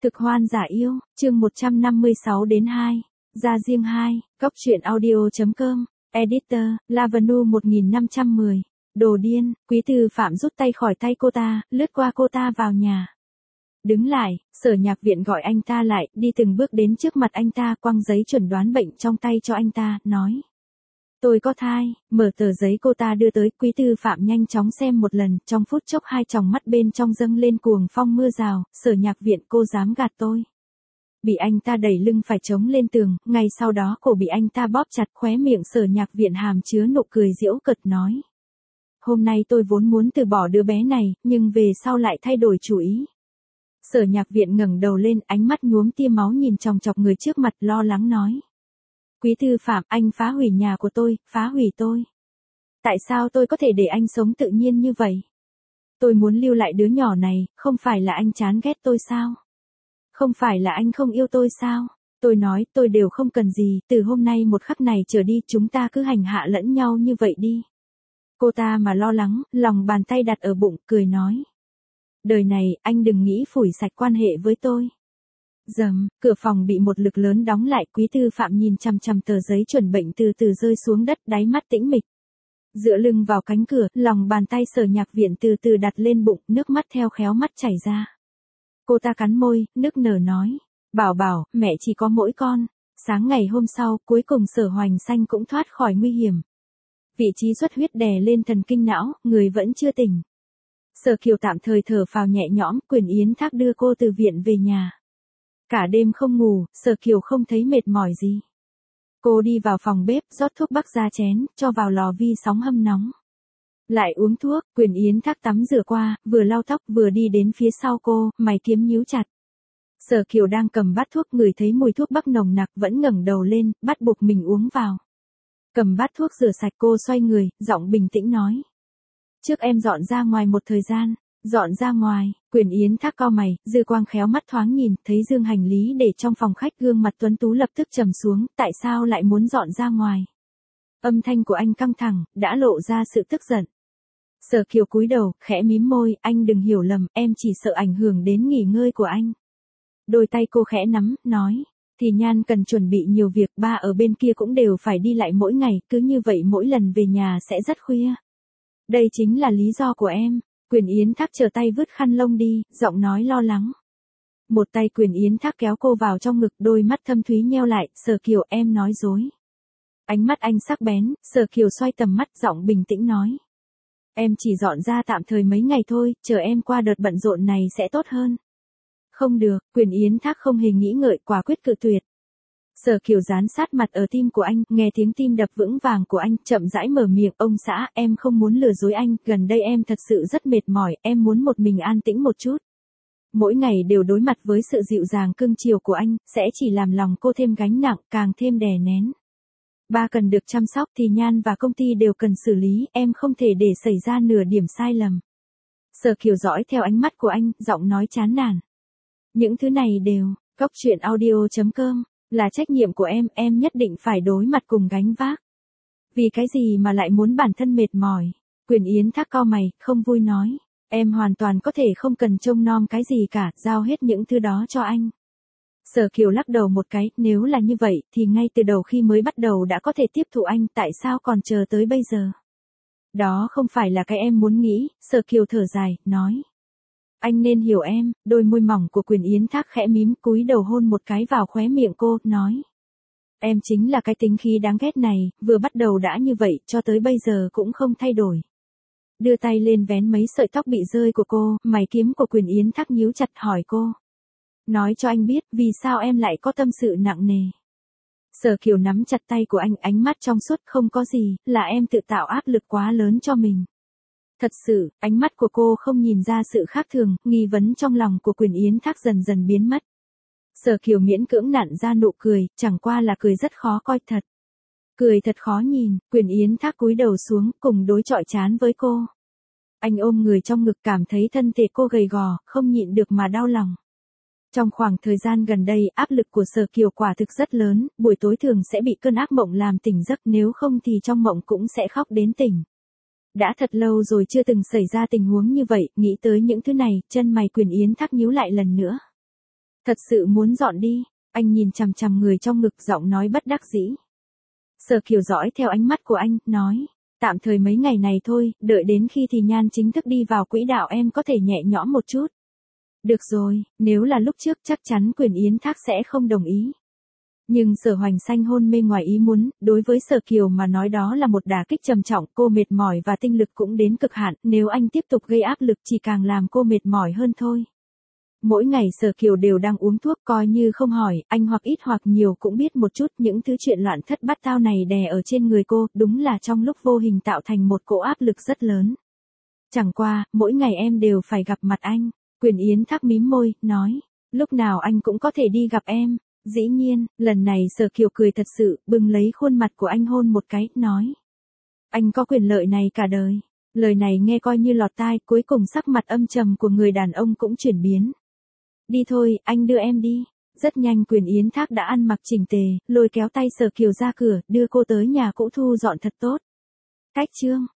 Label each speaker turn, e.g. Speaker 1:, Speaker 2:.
Speaker 1: Cực hoan giả yêu, chương 156 đến 2. Ra riêng 2, Cóc truyện audio.com, Editor, Lavanu 1510. Đồ điên, Quý Tư Phạm rút tay khỏi tay cô ta, lướt qua cô ta vào nhà. Đứng lại, Sở Nhạc Viện gọi anh ta lại, đi từng bước đến trước mặt anh ta, quăng giấy chuẩn đoán bệnh trong tay cho anh ta, nói. Tôi có thai, mở tờ giấy cô ta đưa tới, Quý Tư Phạm nhanh chóng xem một lần, trong phút chốc hai tròng mắt bên trong dâng lên cuồng phong mưa rào, Sở Nhạc Viện cô dám gạt tôi. Bị anh ta đẩy lưng phải chống lên tường, ngay sau đó cổ bị anh ta bóp chặt, khóe miệng Sở Nhạc Viện hàm chứa nụ cười giễu cợt nói. Hôm nay tôi vốn muốn từ bỏ đứa bé này, nhưng về sau lại thay đổi chủ ý. Sở Nhạc Viện ngẩng đầu lên, ánh mắt nhuốm tia máu nhìn chòng chọc người trước mặt, lo lắng nói. Quý Tư Phạm, anh phá hủy nhà của tôi, phá hủy tôi. Tại sao tôi có thể để anh sống tự nhiên như vậy? Tôi muốn lưu lại đứa nhỏ này, không phải là anh chán ghét tôi sao? Không phải là anh không yêu tôi sao? Tôi nói, tôi đều không cần gì, từ hôm nay một khắc này trở đi chúng ta cứ hành hạ lẫn nhau như vậy đi. Cô ta mà lo lắng, lòng bàn tay đặt ở bụng, cười nói. Đời này, anh đừng nghĩ phủi sạch quan hệ với tôi. Dầm, cửa phòng bị một lực lớn đóng lại, Quý Tư Phạm nhìn chằm chằm tờ giấy chuẩn bệnh từ từ rơi xuống đất, đáy mắt tĩnh mịch. Dựa lưng vào cánh cửa, lòng bàn tay Sở Nhạc Viện từ từ đặt lên bụng, nước mắt theo khéo mắt chảy ra. Cô ta cắn môi, nức nở nói. Bảo bảo, mẹ chỉ có mỗi con. Sáng ngày hôm sau, cuối cùng Sở Hoành Xanh cũng thoát khỏi nguy hiểm. Vị trí xuất huyết đè lên thần kinh não, người vẫn chưa tỉnh. Sở Kiều tạm thời thở phào nhẹ nhõm, Quyền Yến Thác đưa cô từ viện về nhà. Cả đêm không ngủ, Sở Kiều không thấy mệt mỏi gì. Cô đi vào phòng bếp, rót thuốc bắc ra chén, cho vào lò vi sóng hâm nóng. Lại uống thuốc, Quyền Yến Thác tắm rửa qua, vừa lau tóc vừa đi đến phía sau cô, mày kiếm nhíu chặt. Sở Kiều đang cầm bát thuốc, ngửi thấy mùi thuốc bắc nồng nặc, vẫn ngẩng đầu lên, bắt buộc mình uống vào. Cầm bát thuốc rửa sạch, cô xoay người, giọng bình tĩnh nói. Trước em dọn ra ngoài một thời gian. Dọn ra ngoài, Quyền Yến Thác cau mày, dư quang khéo mắt thoáng nhìn, thấy dương hành lý để trong phòng khách, gương mặt tuấn tú lập tức trầm xuống, tại sao lại muốn dọn ra ngoài? Âm thanh của anh căng thẳng, đã lộ ra sự tức giận. Sở Kiều cúi đầu, khẽ mím môi, anh đừng hiểu lầm, em chỉ sợ ảnh hưởng đến nghỉ ngơi của anh. Đôi tay cô khẽ nắm, nói, thì Nhan cần chuẩn bị nhiều việc, ba ở bên kia cũng đều phải đi lại mỗi ngày, cứ như vậy mỗi lần về nhà sẽ rất khuya. Đây chính là lý do của em. Quyền Yến Thác trở tay vứt khăn lông đi, giọng nói lo lắng. Một tay Quyền Yến Thác kéo cô vào trong ngực, đôi mắt thâm thúy nheo lại, Sở Kiều em nói dối. Ánh mắt anh sắc bén, Sở Kiều xoay tầm mắt, giọng bình tĩnh nói. Em chỉ dọn ra tạm thời mấy ngày thôi, chờ em qua đợt bận rộn này sẽ tốt hơn. Không được, Quyền Yến Thác không hề nghĩ ngợi, quả quyết cự tuyệt. Sở Kiều dán sát mặt ở tim của anh, nghe tiếng tim đập vững vàng của anh, chậm rãi mở miệng, ông xã, em không muốn lừa dối anh, gần đây em thật sự rất mệt mỏi, em muốn một mình an tĩnh một chút. Mỗi ngày đều đối mặt với sự dịu dàng cưng chiều của anh, sẽ chỉ làm lòng cô thêm gánh nặng, càng thêm đè nén. Ba cần được chăm sóc thì Nhan và công ty đều cần xử lý, em không thể để xảy ra nửa điểm sai lầm. Sở Kiều dõi theo ánh mắt của anh, giọng nói chán nản. Những thứ này đều, Cóc truyện audio.com. Là trách nhiệm của em nhất định phải đối mặt cùng gánh vác. Vì cái gì mà lại muốn bản thân mệt mỏi? Quyền Yến Thác cau mày, không vui nói. Em hoàn toàn có thể không cần trông nom cái gì cả, giao hết những thứ đó cho anh. Sở Kiều lắc đầu một cái, nếu là như vậy, thì ngay từ đầu khi mới bắt đầu đã có thể tiếp thụ anh, tại sao còn chờ tới bây giờ? Đó không phải là cái em muốn nghĩ, Sở Kiều thở dài, nói. Anh nên hiểu em, đôi môi mỏng của Quyền Yến Thác khẽ mím, cúi đầu hôn một cái vào khóe miệng cô, nói. Em chính là cái tính khí đáng ghét này, vừa bắt đầu đã như vậy, cho tới bây giờ cũng không thay đổi. Đưa tay lên vén mấy sợi tóc bị rơi của cô, mày kiếm của Quyền Yến Thác nhíu chặt, hỏi cô. Nói cho anh biết, vì sao em lại có tâm sự nặng nề. Sở Kiều nắm chặt tay của anh, ánh mắt trong suốt, không có gì, là em tự tạo áp lực quá lớn cho mình. Thật sự, ánh mắt của cô không nhìn ra sự khác thường, nghi vấn trong lòng của Quyền Yến Thác dần dần biến mất. Sở Kiều miễn cưỡng nặn ra nụ cười, chẳng qua là cười rất khó coi thật. Cười thật khó nhìn, Quyền Yến Thác cúi đầu xuống, cùng đối chọi chán với cô. Anh ôm người trong ngực, cảm thấy thân thể cô gầy gò, không nhịn được mà đau lòng. Trong khoảng thời gian gần đây, áp lực của Sở Kiều quả thực rất lớn, buổi tối thường sẽ bị cơn ác mộng làm tỉnh giấc, nếu không thì trong mộng cũng sẽ khóc đến tỉnh. Đã thật lâu rồi chưa từng xảy ra tình huống như vậy, nghĩ tới những thứ này, chân mày Quyền Yến Thác nhíu lại lần nữa. Thật sự muốn dọn đi, anh nhìn chằm chằm người trong ngực giọng nói bất đắc dĩ. Sở Kiều dõi theo ánh mắt của anh, nói, tạm thời mấy ngày này thôi, đợi đến khi thì Nhan chính thức đi vào quỹ đạo em có thể nhẹ nhõm một chút. Được rồi, nếu là lúc trước chắc chắn Quyền Yến Thác sẽ không đồng ý. Nhưng Sở Hoành Xanh hôn mê ngoài ý muốn, đối với Sở Kiều mà nói đó là một đả kích trầm trọng, cô mệt mỏi và tinh lực cũng đến cực hạn, nếu anh tiếp tục gây áp lực chỉ càng làm cô mệt mỏi hơn thôi. Mỗi ngày Sở Kiều đều đang uống thuốc coi như không hỏi, anh hoặc ít hoặc nhiều cũng biết một chút những thứ chuyện loạn thất bát tao này đè ở trên người cô, đúng là trong lúc vô hình tạo thành một cỗ áp lực rất lớn. Chẳng qua, mỗi ngày em đều phải gặp mặt anh, Quyền Yến Thác mím môi, nói, lúc nào anh cũng có thể đi gặp em. Dĩ nhiên, lần này Sở Kiều cười thật sự, bừng lấy khuôn mặt của anh hôn một cái, nói. Anh có quyền lợi này cả đời. Lời này nghe coi như lọt tai, cuối cùng sắc mặt âm trầm của người đàn ông cũng chuyển biến. Đi thôi, anh đưa em đi. Rất nhanh Quyền Yến Thác đã ăn mặc chỉnh tề, lôi kéo tay Sở Kiều ra cửa, đưa cô tới nhà cũ thu dọn thật tốt. Cách chương